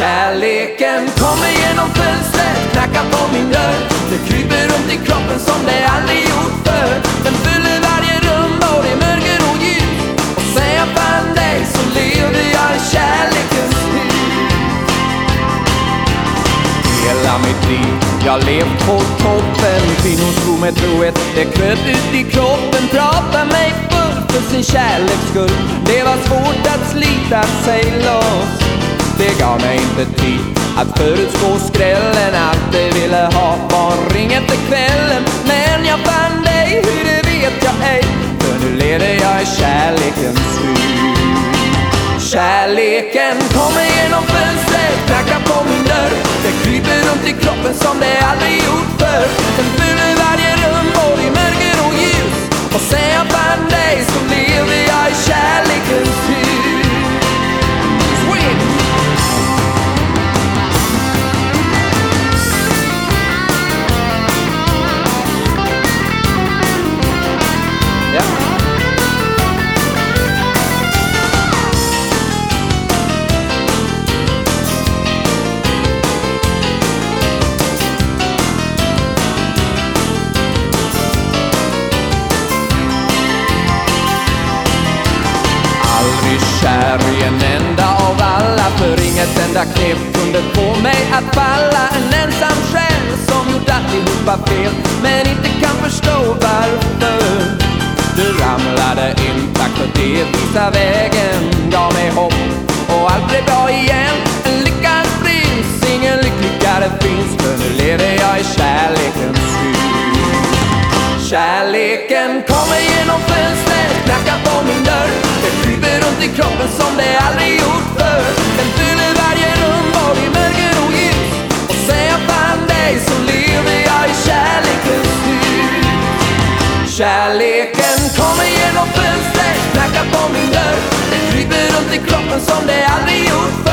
Kärleken kommer genom fönstret, knackar på min dörr. Det kryper runt i kroppen som det aldrig gjort förr. Den fyller varje rum, både mörker och ljus. Och sen jag fann dig så lever jag i kärlekens hus. Hela mitt liv, jag levt på toppen. Kvinnor slog med trohet, det kröp ut i kroppen. Prata mig full för sin kärleks skull. Det var svårt att slita sig loss. Det gav mig inte tid att förutspå skrällen. Allt det ville ha var en ring efter kvällen. Men jag fann dig, hur det vet jag ej. För nu lever jag i kärlekens hus. Kärleken kommer genom fönstret, knackar på min dörr. Det kryper runt i kroppen som det aldrig gjort förr. Den fyller varje rum, både i mörker och ljus. Och sen jag fann dig så lever jag i kärlekens hus. Sweet! Aldrig kär i en enda av alla, för inget enda knep kunde få mig att falla. En ensam själ som gjort allihopa fel, men inte kan förstå varför. Du ramlade in, tack för det, visa vägen, gav mig hopp och allt blev bra igen. En lyckans prins, ingen lyckligare finns, för nu lever jag i kärlekens hus. Kärleken kommer genom fönstret, knackar på min dörr. Det kryper runt i kroppen som det aldrig gjort förr. Den fyller varje rum, både i mörker och ljus. Och sen jag fann dig så lever jag i kärlekens hus. Kärleken kommer genom fönstret, knackar på min dörr. Det kryper runt i kroppen som det aldrig gjort förr.